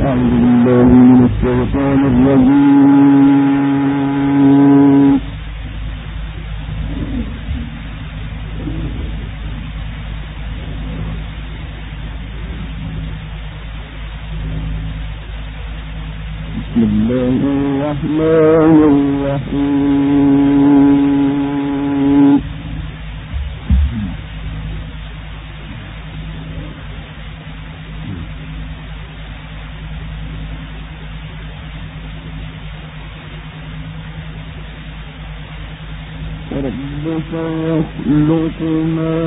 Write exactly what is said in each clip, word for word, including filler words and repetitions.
ربك يخلق ما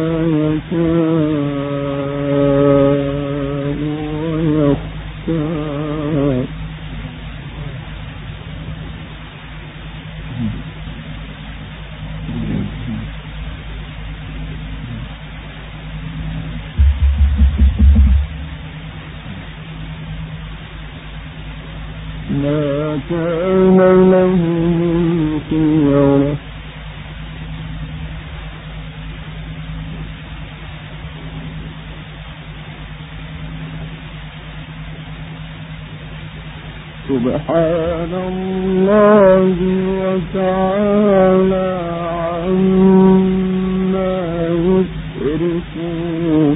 يشاء ويختار ما كان لهم الخيرة سبحان الله وتعالى عما يشركون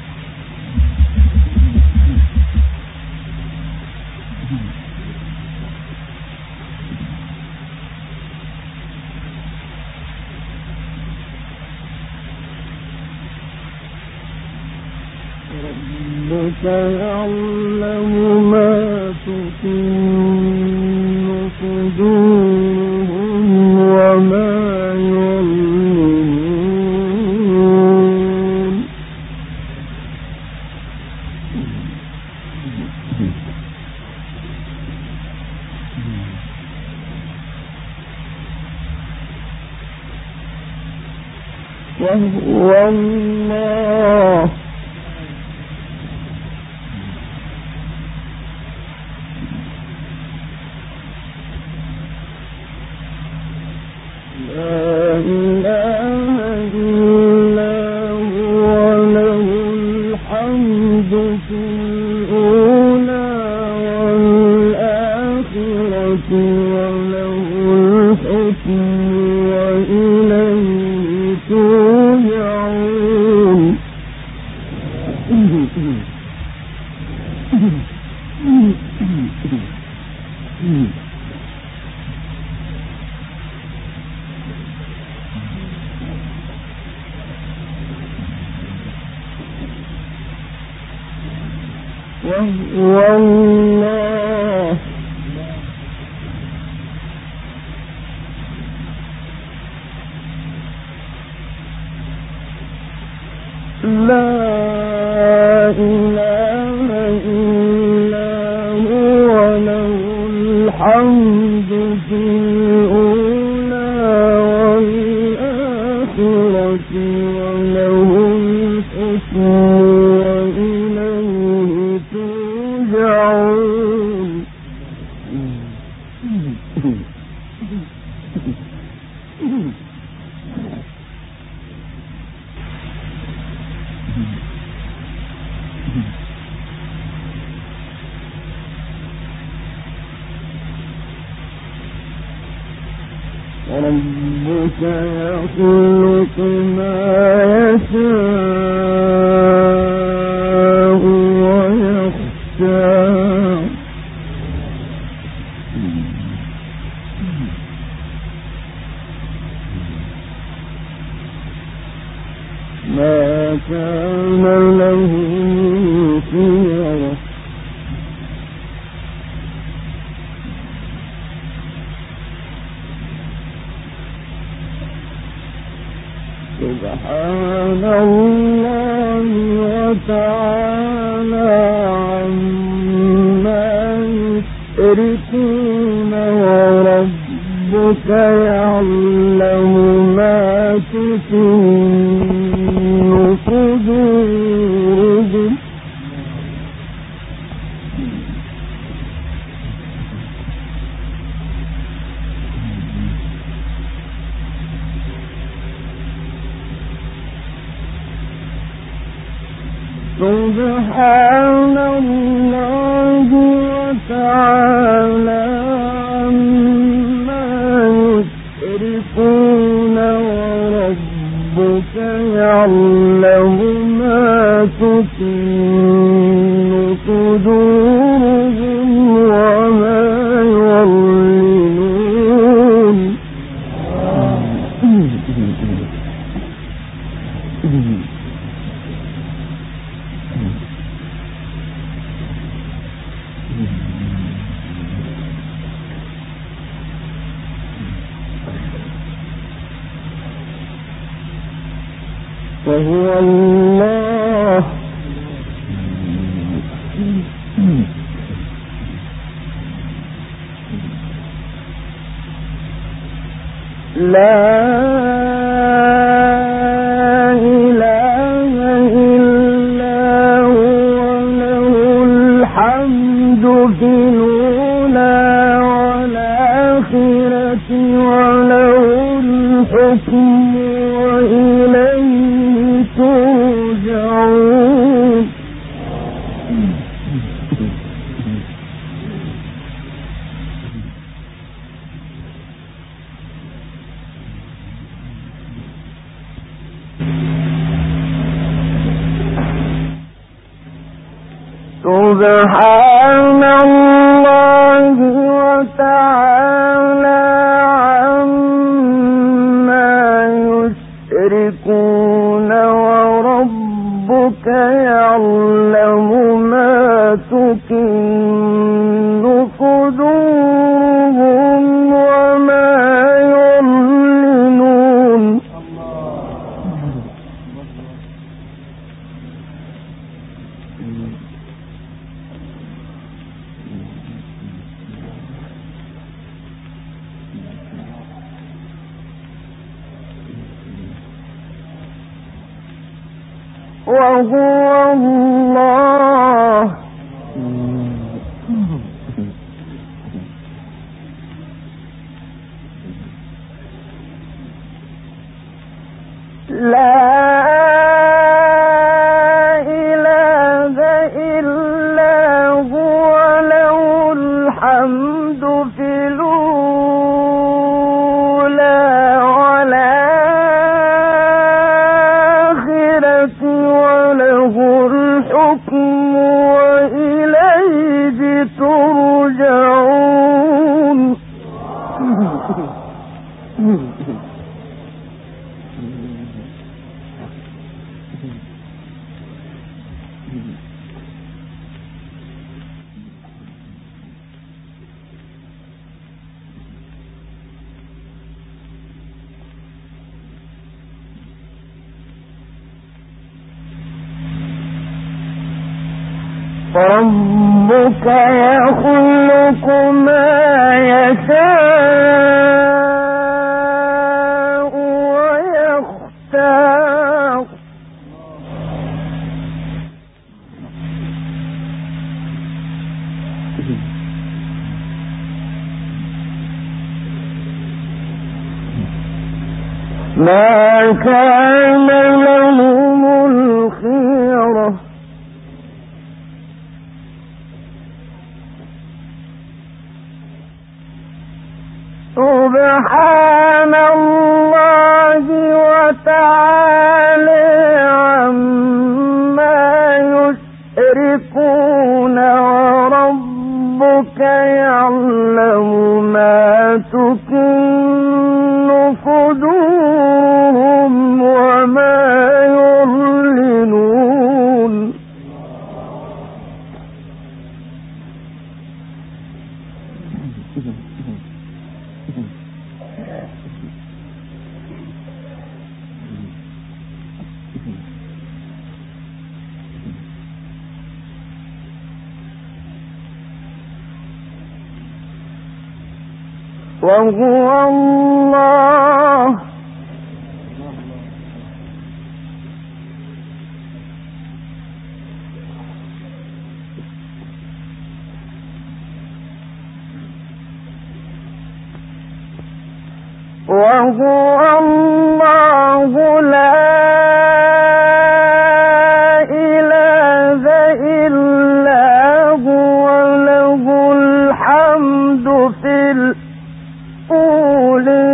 ربك يعلم ما تكن صدورهم وما يعلنون وهو الله وهو الله لا إله إلا هو له الحمد في الأولى والآخرة وله الحكم ربك يخلق ما يشاء ويختار ما كان له خيرة سبحان الله وتعالى عما يشركون وربك يعلم ما تكن صدورهم سبحان الله صدورهم وما يعلنون. وهو الله لا إله إلا هو له الحمد في الأولى والآخرة وله الحكم وإليه ترجعون. سبحان الله وتعالى عما يشركون وربك يعلم ما تكن صدورهم وما يعلنون. وهو الله لا إله إلا هو له الحمد في الأولى والآخرة وله الحكم وإليه ترجعون. ربك يخلق ما يشاء ويختار. ما كان لهم الخيرة سبحان الله وتعالى عما يشركون وربك يعلم ما تكن صدورهم وما يعلنون. وهو الله وهو الله لا إله إلا هو له الحمد في الأولى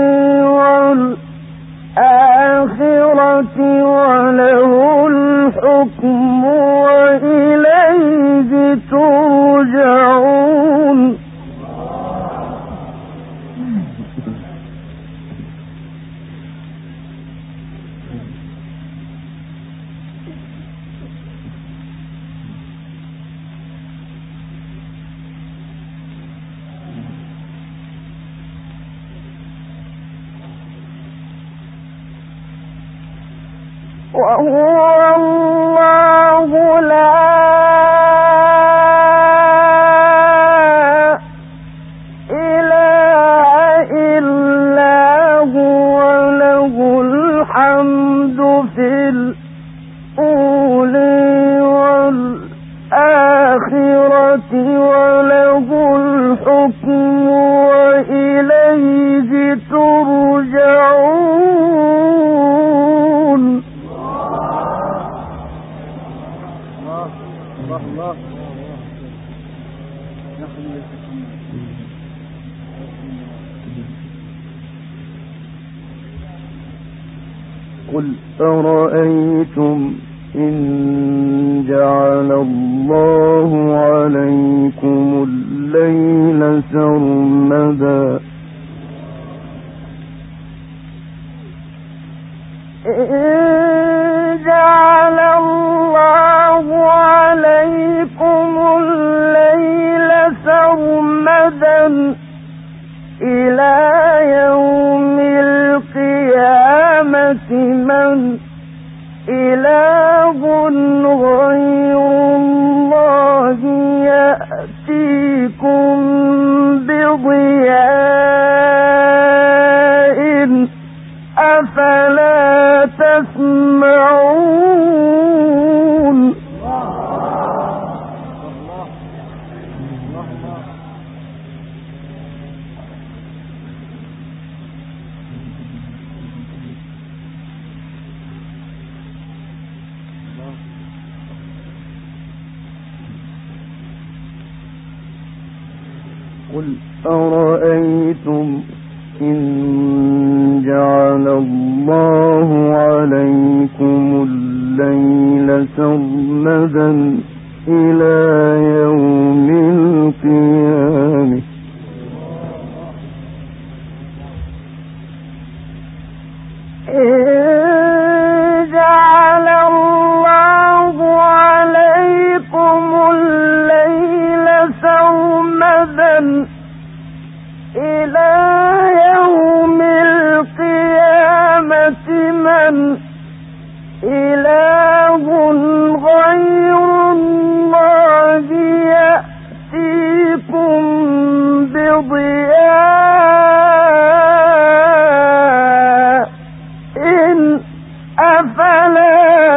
والآخرة وله الحكم وإليه ترجعون. وهو الله لا إله إلا هو له الحمد في الأولى والآخرة وله الحكم وإليه ترجعون. قل أرأيتم إن جعل الله عليكم الليل سرمدا إن جعل الله عليكم الليل سرمدا إلى يوم القيامة من إله غير الله يأتيكم بضياء أفلا تسمعون. قل أرأيتم إن جعل الله عليكم الليل سرمدا إلى يوم القيامة إن جعل الله عليكم الليل سرمدا إلى يوم القيامة من إله غير الله يأتيكم بضياء إن أفلا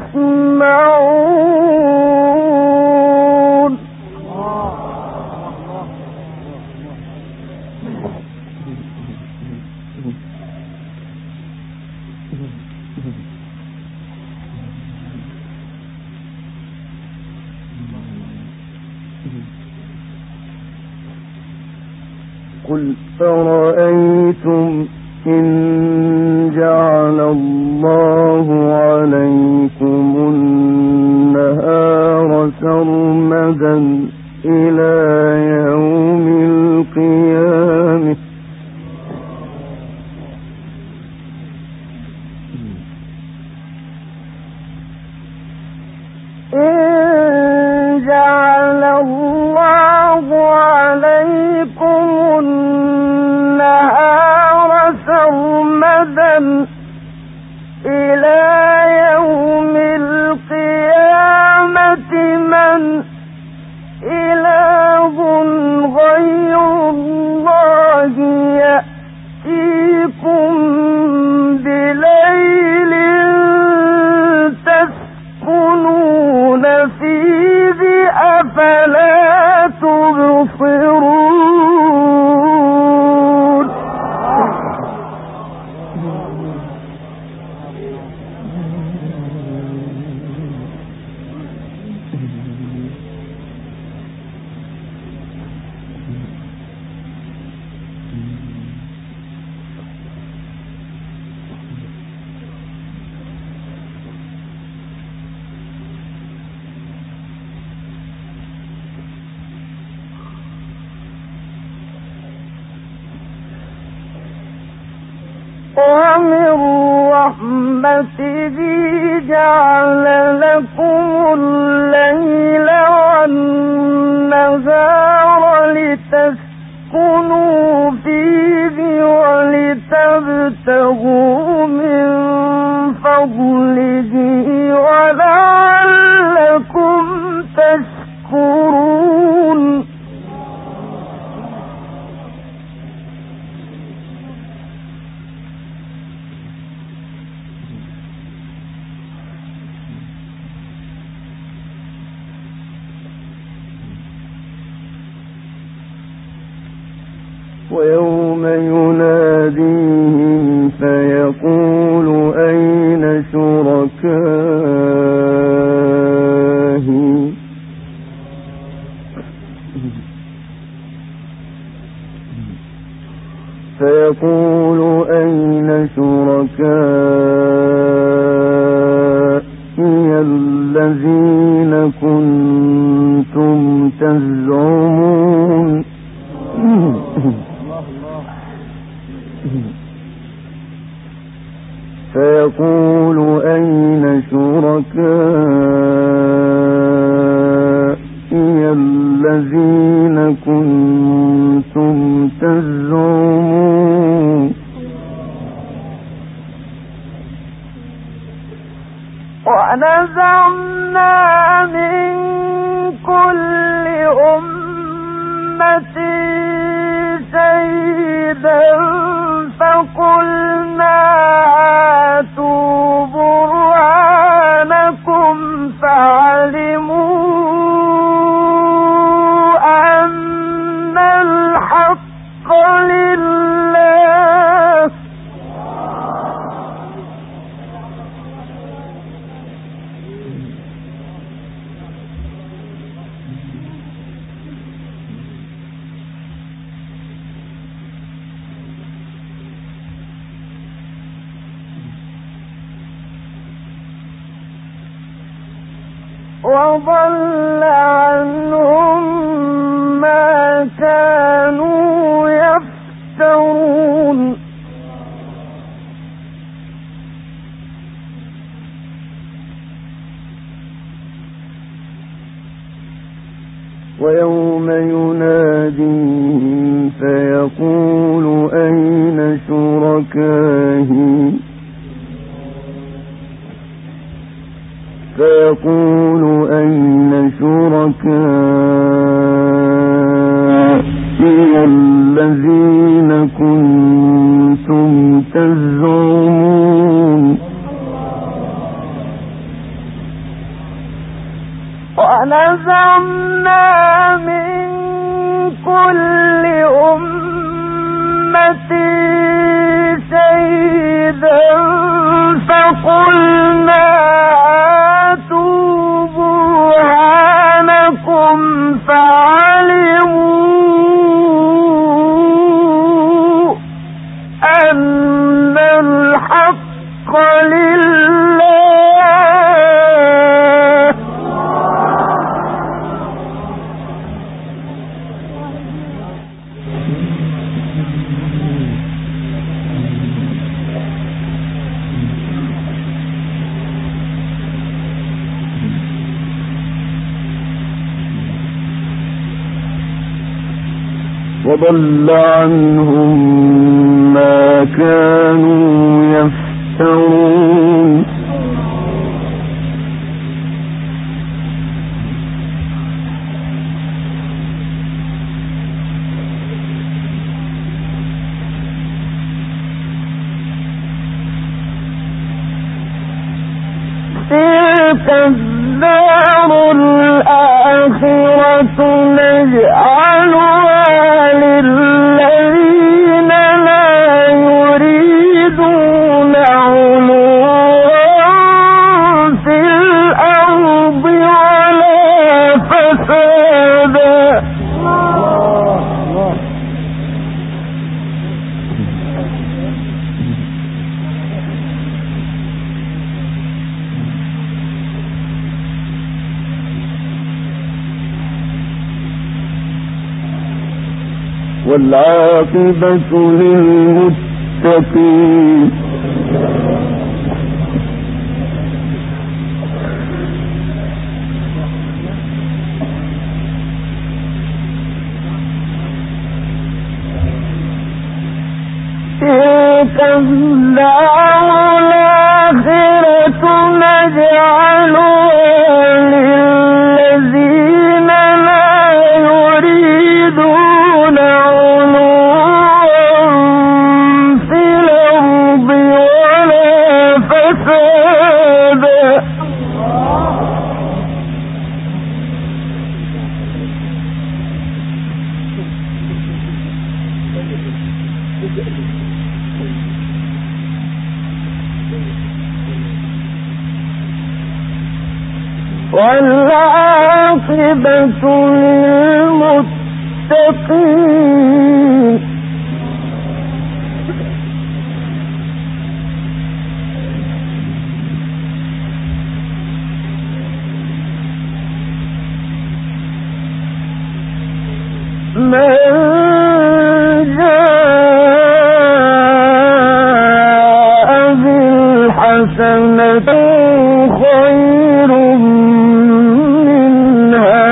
تسمعون. قل أرأيتم إن جعل الله عليكم النهار سرمدا إلى يوم القيامة إن جعل الله عليكم النهار سرمدا إلى يوم القيامة من إله غير الله يأتيكم بليل تسكنون فيه أفلا تبصرون. ومن رحمته جعل لكم الليل والنهار لتسكنوا فيه ولتبتغوا من فضله فضله ولعلكم تشكرون. ويوم يناديهم فيقول أين شركائي فيقول أين شركائي الذين كنتم تزعمون. فيقول أين شركائي الذين كنتم تزعمون. ونزعنا من كل أمة شهيدا فقلنا هاتوا برهانكم فعلموا أن الحق لله. وضل عنهم ما كانوا يفترون. ويوم يناديهم فيقول أين شركائي فيقول أين شركائي الذين كنتم تزعمون. ونزعنا من كل أمة شهيدا فقلنا هاتوا برهانكم فعلموا أن الحق لله. وضل عنهم ما كانوا يفترون. تلك الدار الآخرة نجعلها للذين لا يريدون علوا في الأرض ولا فسادا. والعاقبة للمتقين. تلك الدار الآخرة للذين لا يريدون علوا في الأرض ولا فسادا والعاقبة للمتقين من جاء بالحسنة خير منها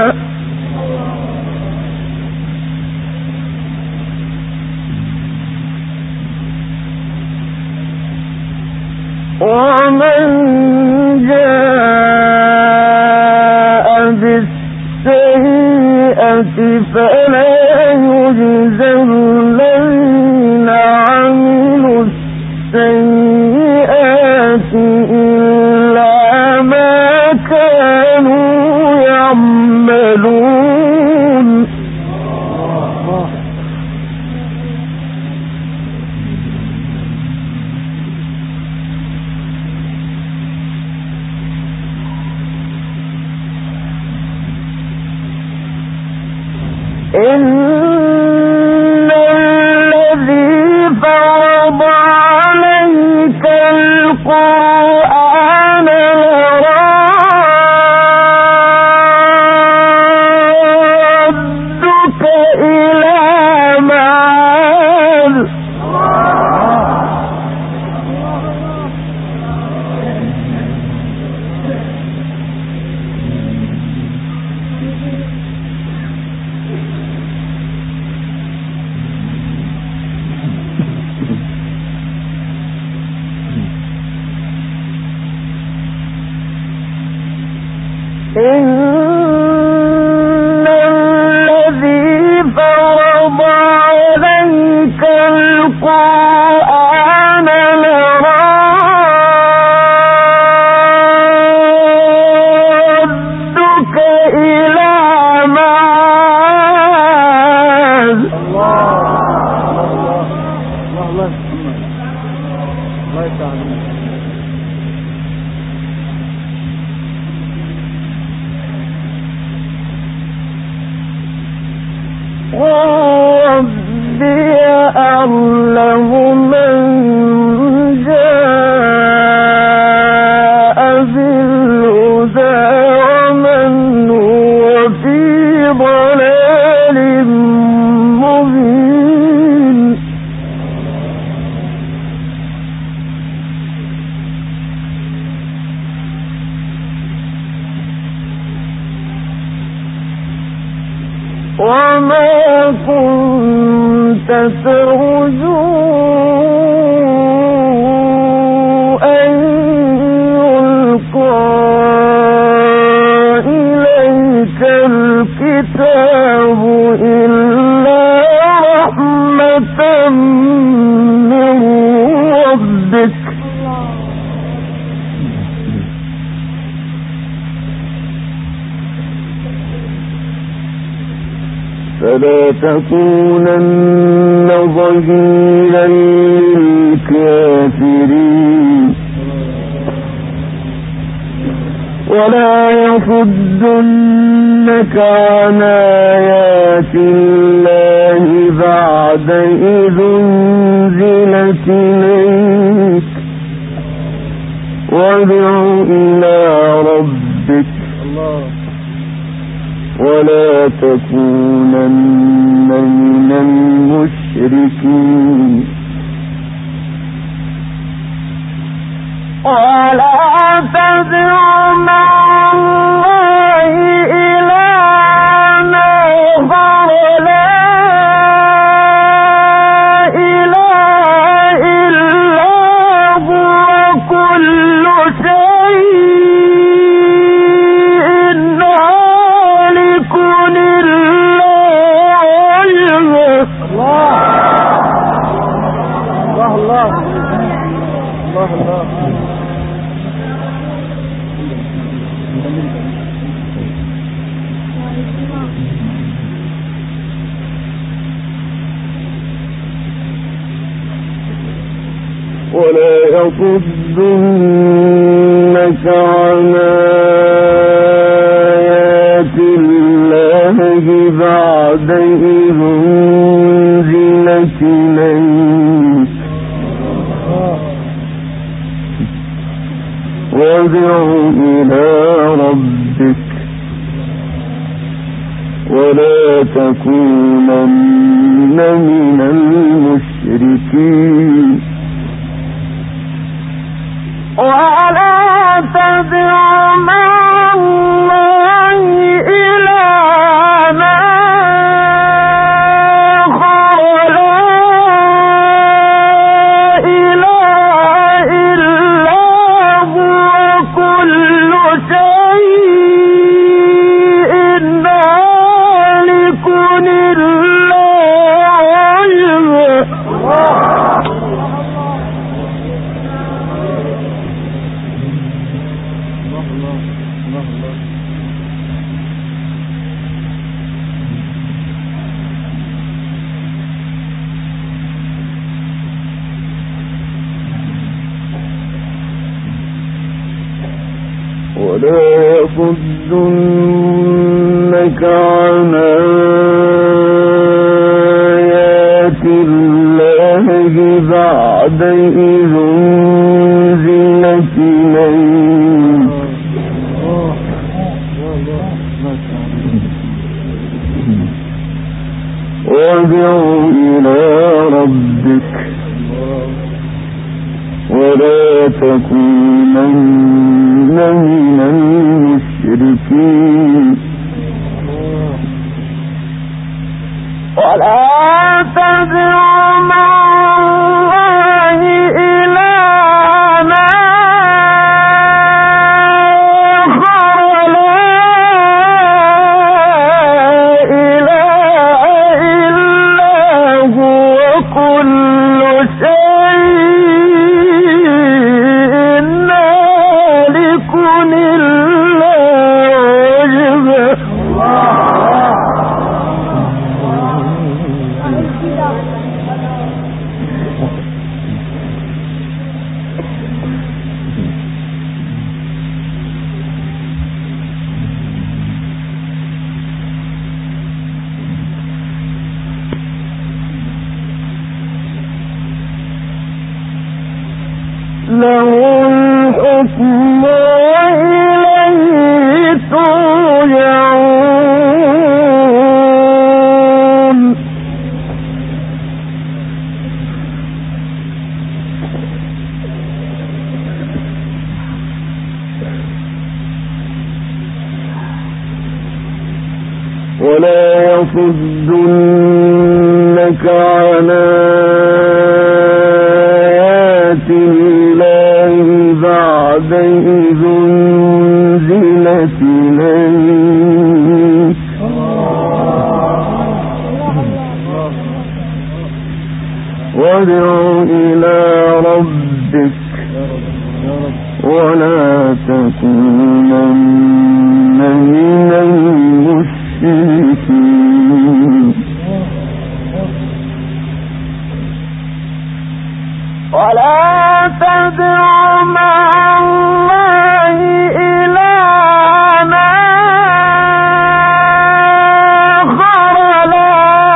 ومن جاء بالسيئة فلا يجزى الذين عملوا السيئات إلا ما كانوا يعملون إن الذي فرض عليك القرآن لرادك إلى معاد إن الذي فرض عليك القرآن لرادك إلى معاد وربي أعلم من جاء بالهدى ومن هو في ضلال مبين وما كنت ترجو أن يلقى إليك الكتاب إلا رحمة من ربك فلا تكونن ظهيرا للكافرين ولا يصدنك عن آيات الله بعد إذ أنزلت إليك وادع إلى ربك ولا تكونن من المشركين ولا تدع مع الله إلهًا آخر لا إله إلا هو كل شيء ولا يصدنك عن آيات الله بعد إذ أنزلت إليك وادع إلى ربك ولا تكونن من المشركين ولا تدع مع الله إلهًا آخر لا إله إلا هو كل شيء هالك إلا وجهه ولا يصدنك عن آيات الله بعد إذ أنزلت إليك وادع إلى ربك ولا تكونن من المشركين ولا تدع مع الله إلهًا آخر لا إله إلا هو كل شيء هالك إلا وجهه له الحكم وإليه ترجعون ولا يصدنك عن آيات الله بعد إذ أنزلت إليك وادع إلى ربك ولا تكونن من المشركين ولا تدع مع الله إلهًا آخر لا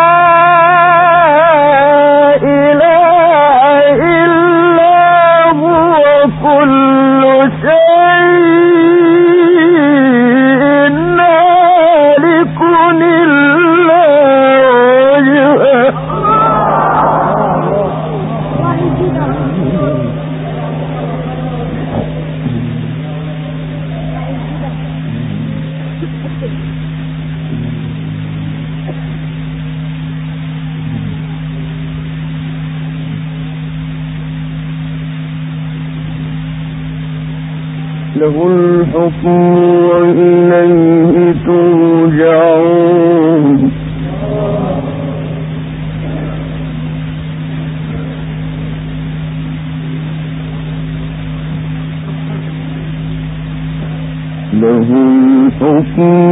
إله إلا هو كل شيء هالك إلا وجهه له الحكم وإليه ترجعون له الحكم